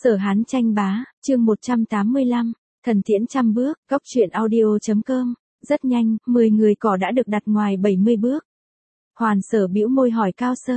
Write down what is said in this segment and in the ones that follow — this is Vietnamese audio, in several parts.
Sở Hán tranh bá, chương 185, thần tiễn trăm bước, góc truyện audio.com, rất nhanh, 10 người cỏ đã được đặt ngoài 70 bước. Hoàn Sở bĩu môi hỏi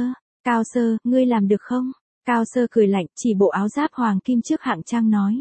Cao Sơ, ngươi làm được không? Cao Sơ cười lạnh, chỉ bộ áo giáp hoàng kim trước Hạng Trang nói.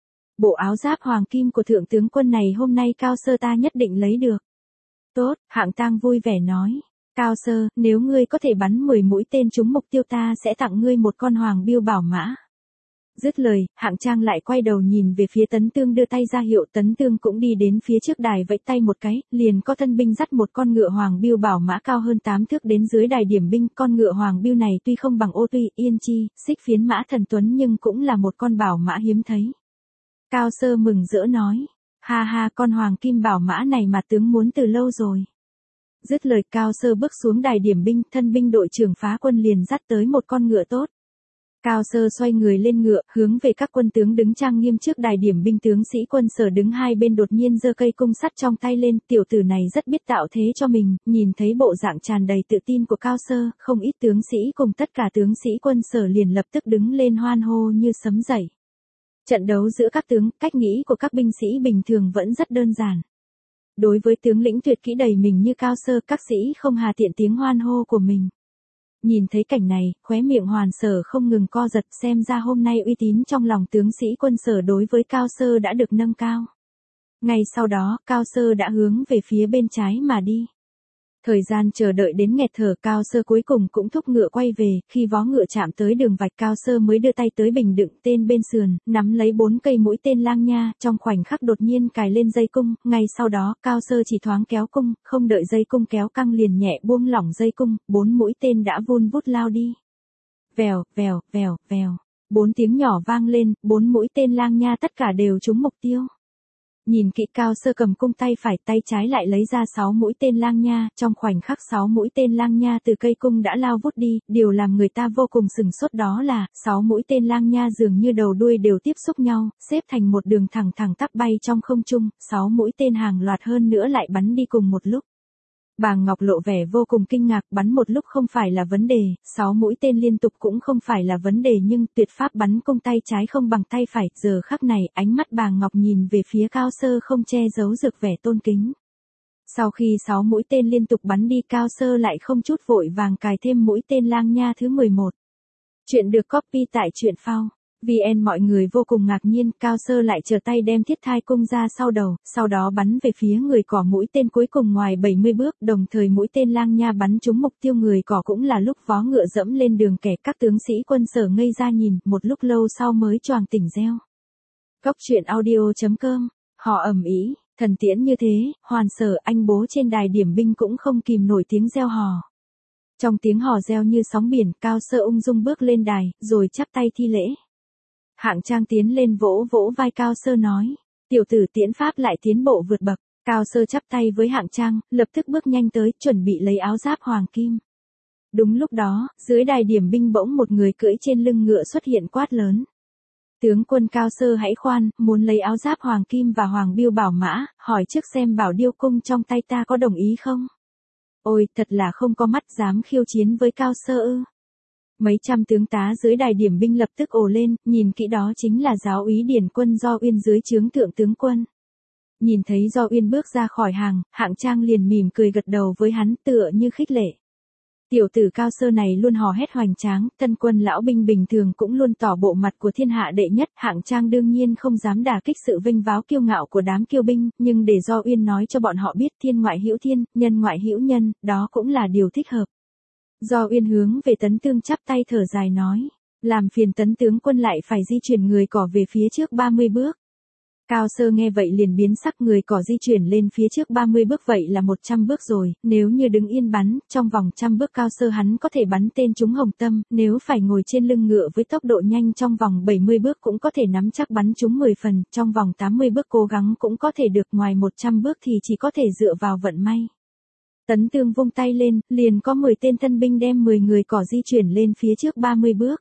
Bộ áo giáp hoàng kim của thượng tướng quân này hôm nay Cao Sơ ta nhất định lấy được. Tốt, Hạng Trang vui vẻ nói. Cao Sơ, nếu ngươi có thể bắn 10 mũi tên trúng mục tiêu ta sẽ tặng ngươi một con hoàng biêu bảo mã. Dứt lời, Hạng Trang lại quay đầu nhìn về phía Tấn Tương đưa tay ra hiệu, Tấn Tương cũng đi đến phía trước đài vẫy tay một cái, liền có thân binh dắt một con ngựa hoàng biêu bảo mã cao hơn 8 thước đến dưới đài điểm binh. Con ngựa hoàng biêu này tuy không bằng Ô Tuy, Yên Chi, Xích Phiến Mã Thần Tuấn nhưng cũng là một con bảo mã hiếm thấy. Cao Sơ mừng rỡ nói, ha ha, con hoàng kim bảo mã này mà tướng muốn từ lâu rồi. Dứt lời Cao Sơ bước xuống đài điểm binh, thân binh đội trưởng Phá Quân liền dắt tới một con ngựa tốt. Cao Sơ xoay người lên ngựa, hướng về các quân tướng đứng trang nghiêm trước đài điểm binh. Tướng sĩ Quân Sở đứng hai bên đột nhiên giơ cây cung sắt trong tay lên, tiểu tử này rất biết tạo thế cho mình. Nhìn thấy bộ dạng tràn đầy tự tin của Cao Sơ, không ít tướng sĩ cùng tất cả tướng sĩ Quân Sở liền lập tức đứng lên hoan hô như sấm dậy. Trận đấu giữa các tướng, cách nghĩ của các binh sĩ bình thường vẫn rất đơn giản. Đối với tướng lĩnh tuyệt kỹ đầy mình như Cao Sơ, các sĩ không hà tiện tiếng hoan hô của mình. Nhìn thấy cảnh này, khóe miệng Hoàn Sở không ngừng co giật, xem ra hôm nay uy tín trong lòng tướng sĩ Quân Sở đối với Cao Sơ đã được nâng cao. Ngay sau đó, Cao Sơ đã hướng về phía bên trái mà đi. Thời gian chờ đợi đến nghẹt thở, Cao Sơ cuối cùng cũng thúc ngựa quay về, khi vó ngựa chạm tới đường vạch Cao Sơ mới đưa tay tới bình đựng tên bên sườn, nắm lấy 4 cây mũi tên lang nha, trong khoảnh khắc đột nhiên cài lên dây cung, ngay sau đó, Cao Sơ chỉ thoáng kéo cung, không đợi dây cung kéo căng liền nhẹ buông lỏng dây cung, 4 mũi tên đã vun vút lao đi. Vèo, vèo, vèo, vèo, 4 tiếng nhỏ vang lên, 4 mũi tên lang nha tất cả đều trúng mục tiêu. Nhìn kỹ, Cao Sơ cầm cung tay phải, tay trái lại lấy ra 6 mũi tên lang nha, trong khoảnh khắc 6 mũi tên lang nha từ cây cung đã lao vút đi, điều làm người ta vô cùng sửng sốt đó là, 6 mũi tên lang nha dường như đầu đuôi đều tiếp xúc nhau, xếp thành một đường thẳng thẳng tắp bay trong không trung, 6 mũi tên hàng loạt hơn nữa lại bắn đi cùng một lúc. Bàng Ngọc lộ vẻ vô cùng kinh ngạc, bắn một lúc không phải là vấn đề, 6 mũi tên liên tục cũng không phải là vấn đề nhưng tuyệt pháp bắn cung tay trái không bằng tay phải. Giờ khắc này, ánh mắt Bàng Ngọc nhìn về phía Cao Sơ không che giấu được vẻ tôn kính. Sau khi 6 mũi tên liên tục bắn đi, Cao Sơ lại không chút vội vàng cài thêm mũi tên lang nha thứ 11. Chuyện được copy tại truyện phao. VN. Mọi người vô cùng ngạc nhiên, Cao Sơ lại trở tay đem thiết thai cung ra sau đầu, sau đó bắn về phía người cỏ mũi tên cuối cùng ngoài 70 bước, đồng thời mũi tên lang nha bắn trúng mục tiêu người cỏ cũng là lúc vó ngựa dẫm lên đường kẻ. Các tướng sĩ Quân Sở ngây ra nhìn, một lúc lâu sau mới choàng tỉnh reo. Góc truyện audio.com, họ ầm ĩ, thần tiễn như thế, Hoàn Sở anh bố trên đài điểm binh cũng không kìm nổi tiếng reo hò. Trong tiếng hò reo như sóng biển, Cao Sơ ung dung bước lên đài, rồi chắp tay thi lễ. Hạng Trang tiến lên vỗ vỗ vai Cao Sơ nói, tiểu tử tiễn pháp lại tiến bộ vượt bậc. Cao Sơ chắp tay với Hạng Trang, lập tức bước nhanh tới, chuẩn bị lấy áo giáp hoàng kim. Đúng lúc đó, dưới đài điểm binh bỗng một người cưỡi trên lưng ngựa xuất hiện quát lớn. Tướng quân Cao Sơ hãy khoan, muốn lấy áo giáp hoàng kim và hoàng biêu bảo mã, hỏi trước xem bảo điêu cung trong tay ta có đồng ý không? Ôi, thật là không có mắt dám khiêu chiến với Cao Sơ ư. Mấy trăm tướng tá dưới đài điểm binh lập tức ồ lên, nhìn kỹ đó chính là giáo úy điển quân Do Uyên dưới trướng thượng tướng quân. Nhìn thấy Do Uyên bước ra khỏi hàng, Hạng Trang liền mỉm cười gật đầu với hắn tựa như khích lệ. Tiểu tử Cao Sơ này luôn hò hét hoành tráng, thân quân lão binh bình thường cũng luôn tỏ bộ mặt của thiên hạ đệ nhất. Hạng Trang đương nhiên không dám đả kích sự vênh váo kiêu ngạo của đám kiêu binh, nhưng để Do Uyên nói cho bọn họ biết thiên ngoại hữu thiên, nhân ngoại hữu nhân, đó cũng là điều thích hợp. Do Uyên hướng về Tấn Tương chắp tay thở dài nói, làm phiền Tấn tướng quân lại phải di chuyển người cỏ về phía trước 30 bước. Cao Sơ nghe vậy liền biến sắc, người cỏ di chuyển lên phía trước 30 bước vậy là 100 bước rồi, nếu như đứng yên bắn, trong vòng 100 bước Cao Sơ hắn có thể bắn tên trúng hồng tâm, nếu phải ngồi trên lưng ngựa với tốc độ nhanh trong vòng 70 bước cũng có thể nắm chắc bắn trúng 10 phần, trong vòng 80 bước cố gắng cũng có thể được, ngoài 100 bước thì chỉ có thể dựa vào vận may. Tấn Tương vung tay lên, liền có 10 tên thân binh đem 10 người cỏ di chuyển lên phía trước 30 bước.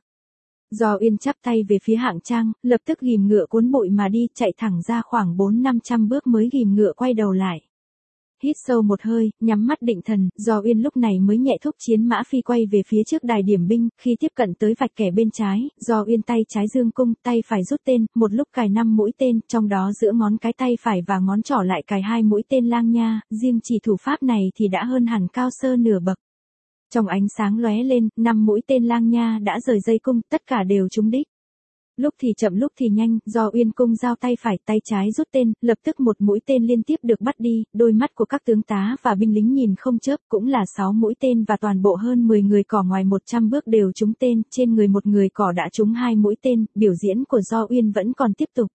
Do Uyên chắp tay về phía Hạng Trang, lập tức ghìm ngựa cuốn bụi mà đi, chạy thẳng ra khoảng 400-500 bước mới ghìm ngựa quay đầu lại. hít sâu một hơi, nhắm mắt định thần, Do Uyên lúc này mới nhẹ thúc chiến mã phi quay về phía trước đài điểm binh, khi tiếp cận tới vạch kẻ bên trái, Do Uyên tay trái dương cung, tay phải rút tên, một lúc cài 5 mũi tên, trong đó giữa ngón cái tay phải và ngón trỏ lại cài 2 mũi tên lang nha, riêng chỉ thủ pháp này thì đã hơn hẳn Cao Sơ nửa bậc. Trong ánh sáng lóe lên, 5 mũi tên lang nha đã rời dây cung, tất cả đều trúng đích. Lúc thì chậm lúc thì nhanh, Do Uyên cung giao tay phải, tay trái rút tên, lập tức một mũi tên liên tiếp được bắt đi, đôi mắt của các tướng tá và binh lính nhìn không chớp, cũng là 6 mũi tên và toàn bộ hơn 10 người cỏ ngoài 100 bước đều trúng tên, trên người một người cỏ đã trúng 2 mũi tên, biểu diễn của Do Uyên vẫn còn tiếp tục.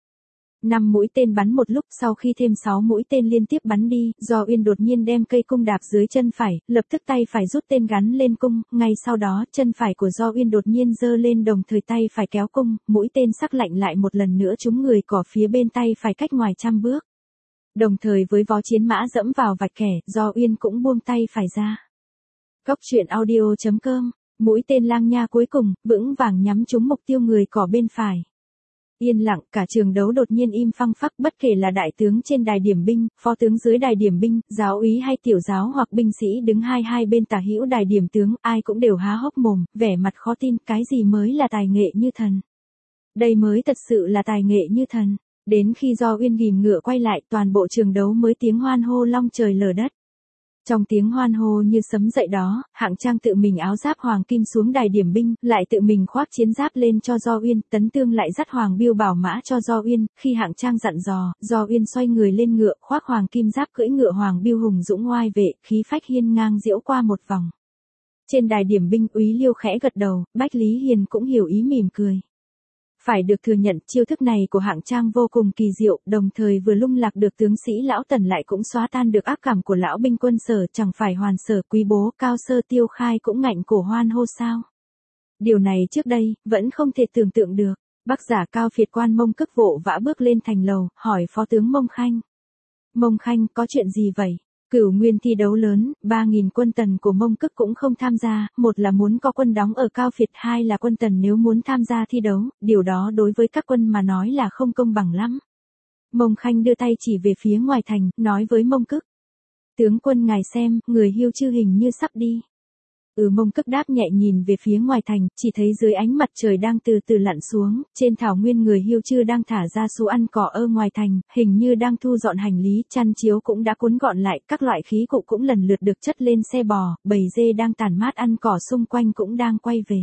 5 mũi tên bắn một lúc, sau khi thêm 6 mũi tên liên tiếp bắn đi, Do Uyên đột nhiên đem cây cung đạp dưới chân phải, lập tức tay phải rút tên gắn lên cung, ngay sau đó, chân phải của Do Uyên đột nhiên giơ lên đồng thời tay phải kéo cung, mũi tên sắc lạnh lại một lần nữa trúng người cỏ phía bên tay phải cách ngoài trăm bước. Đồng thời với vó chiến mã dẫm vào vạch kẻ, Do Uyên cũng buông tay phải ra. Cốc truyện audio.com, mũi tên lang nha cuối cùng, vững vàng nhắm trúng mục tiêu người cỏ bên phải. Yên lặng, cả trường đấu đột nhiên im phăng phắc, bất kể là đại tướng trên đài điểm binh, phó tướng dưới đài điểm binh, giáo úy hay tiểu giáo hoặc binh sĩ đứng hai bên tả hữu đài điểm tướng, ai cũng đều há hốc mồm, vẻ mặt khó tin, cái gì mới là tài nghệ như thần. Đây mới thật sự là tài nghệ như thần. Đến khi Do Uyên ghìm ngựa quay lại, toàn bộ trường đấu mới tiếng hoan hô long trời lở đất. Trong tiếng hoan hô như sấm dậy đó, Hạng Trang tự mình áo giáp hoàng kim xuống đài điểm binh, lại tự mình khoác chiến giáp lên cho Do Uyên, Tấn Tương lại dắt hoàng biêu bảo mã cho Do Uyên, khi Hạng Trang dặn dò, Do Uyên xoay người lên ngựa, khoác hoàng kim giáp cưỡi ngựa hoàng biêu hùng dũng oai vệ, khí phách hiên ngang diễu qua một vòng. Trên đài điểm binh, Úy Liêu khẽ gật đầu, Bách Lý Hiền cũng hiểu ý mỉm cười. Phải được thừa nhận, chiêu thức này của Hạng Trang vô cùng kỳ diệu, đồng thời vừa lung lạc được tướng sĩ lão Tần lại cũng xóa tan được ác cảm của lão binh quân Sở, chẳng phải Hoàn Sở, Quý Bố, Cao Sơ, Tiêu Khai cũng ngạnh cổ hoan hô sao? Điều này trước đây, vẫn không thể tưởng tượng được. Bắc giả Cao Phiệt quan Mông Cức vội vã bước lên thành lầu, hỏi phó tướng Mông Khanh. Mông Khanh, có chuyện gì vậy? Cửu Nguyên thi đấu lớn, 3.000 quân Tần của Mông Cức cũng không tham gia, một là muốn có quân đóng ở Cao Phiệt, hai là quân Tần nếu muốn tham gia thi đấu, điều đó đối với các quân mà nói là không công bằng lắm. Mông Khanh đưa tay chỉ về phía ngoài thành, nói với Mông Cức. Tướng quân ngài xem, người Hiêu Chư hình như sắp đi. Mông Cức đáp nhẹ nhìn về phía ngoài thành, chỉ thấy dưới ánh mặt trời đang từ từ lặn xuống, trên thảo nguyên người Hiêu Chư đang thả ra số ăn cỏ ở ngoài thành, hình như đang thu dọn hành lý, chăn chiếu cũng đã cuốn gọn lại, các loại khí cụ cũng lần lượt được chất lên xe bò, bầy dê đang tản mát ăn cỏ xung quanh cũng đang quay về.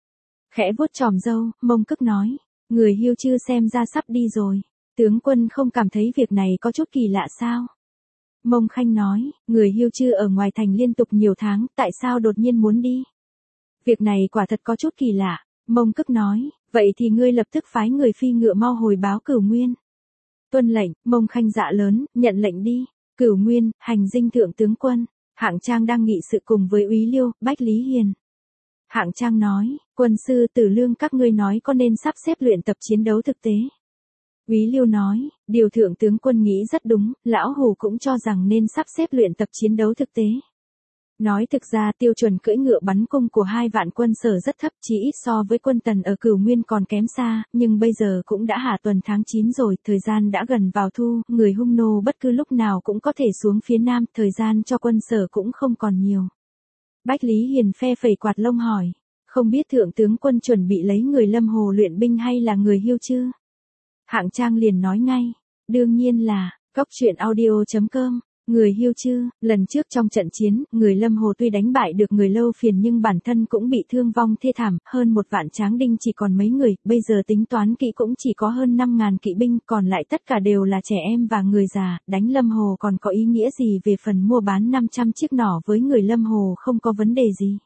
Khẽ vuốt chòm râu, Mông Cức nói, người Hiêu Chư xem ra sắp đi rồi, tướng quân không cảm thấy việc này có chút kỳ lạ sao? Mông Khanh nói, người Hiêu Chư ở ngoài thành liên tục nhiều tháng, tại sao đột nhiên muốn đi? Việc này quả thật có chút kỳ lạ. Mông Cức nói, vậy thì ngươi lập tức phái người phi ngựa mau hồi báo Cửu Nguyên. Tuân lệnh, Mông Khanh dạ lớn, nhận lệnh đi. Cửu Nguyên, hành dinh thượng tướng quân. Hạng Trang đang nghị sự cùng với Úy Liêu, Bách Lý Hiền. Hạng Trang nói, quân sư Tử Lương các ngươi nói có nên sắp xếp luyện tập chiến đấu thực tế. Úy Liêu nói, điều thượng tướng quân nghĩ rất đúng, lão Hù cũng cho rằng nên sắp xếp luyện tập chiến đấu thực tế. Nói thực ra tiêu chuẩn cưỡi ngựa bắn cung của 2 vạn quân Sở rất thấp, chỉ ít so với quân Tần ở Cửu Nguyên còn kém xa, nhưng bây giờ cũng đã hạ tuần tháng 9 rồi, thời gian đã gần vào thu, người hung nô bất cứ lúc nào cũng có thể xuống phía nam, thời gian cho quân Sở cũng không còn nhiều. Bách Lý Hiền phe phẩy quạt lông hỏi, không biết thượng tướng quân chuẩn bị lấy người Lâm Hồ luyện binh hay là người Hiêu Chư? Hạng Trang liền nói ngay, đương nhiên là, cốc truyện audio.com, người Hiêu Chư, lần trước trong trận chiến, người Lâm Hồ tuy đánh bại được người Lâu Phiền nhưng bản thân cũng bị thương vong thê thảm, hơn 1 vạn tráng đinh chỉ còn mấy người, bây giờ tính toán kỹ cũng chỉ có hơn 5.000 kỵ binh, còn lại tất cả đều là trẻ em và người già, đánh Lâm Hồ còn có ý nghĩa gì về phần mua bán 500 chiếc nỏ với người Lâm Hồ không có vấn đề gì.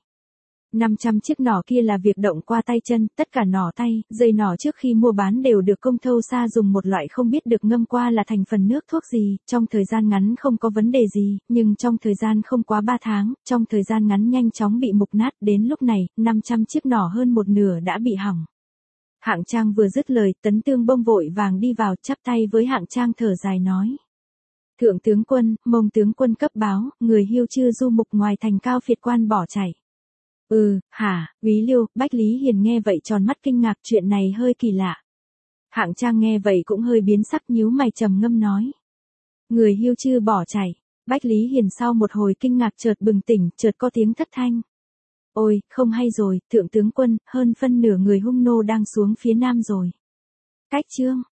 500 chiếc nỏ kia là việc động qua tay chân, tất cả nỏ tay, dây nỏ trước khi mua bán đều được công thâu xa dùng một loại không biết được ngâm qua là thành phần nước thuốc gì, trong thời gian ngắn không có vấn đề gì, nhưng trong thời gian không quá 3 tháng, trong thời gian ngắn nhanh chóng bị mục nát, đến lúc này, 500 chiếc nỏ hơn một nửa đã bị hỏng. Hạng Trang vừa dứt lời, Tấn Tương bông vội vàng đi vào, chắp tay với Hạng Trang thở dài nói. Thượng tướng quân, Mông tướng quân cấp báo, người Hiêu Chư du mục ngoài thành Cao Phiệt quan bỏ chạy. Hả, Úy Liêu, Bách Lý Hiền nghe vậy tròn mắt kinh ngạc, chuyện này hơi kỳ lạ. Hạng Trang nghe vậy cũng hơi biến sắc, nhíu mày trầm ngâm nói. Người Hiêu Chư bỏ chạy, Bách Lý Hiền sau một hồi kinh ngạc chợt bừng tỉnh, chợt có tiếng thất thanh. Ôi, không hay rồi, thượng tướng quân, hơn phân nửa người Hung nô đang xuống phía nam rồi. Cách Chương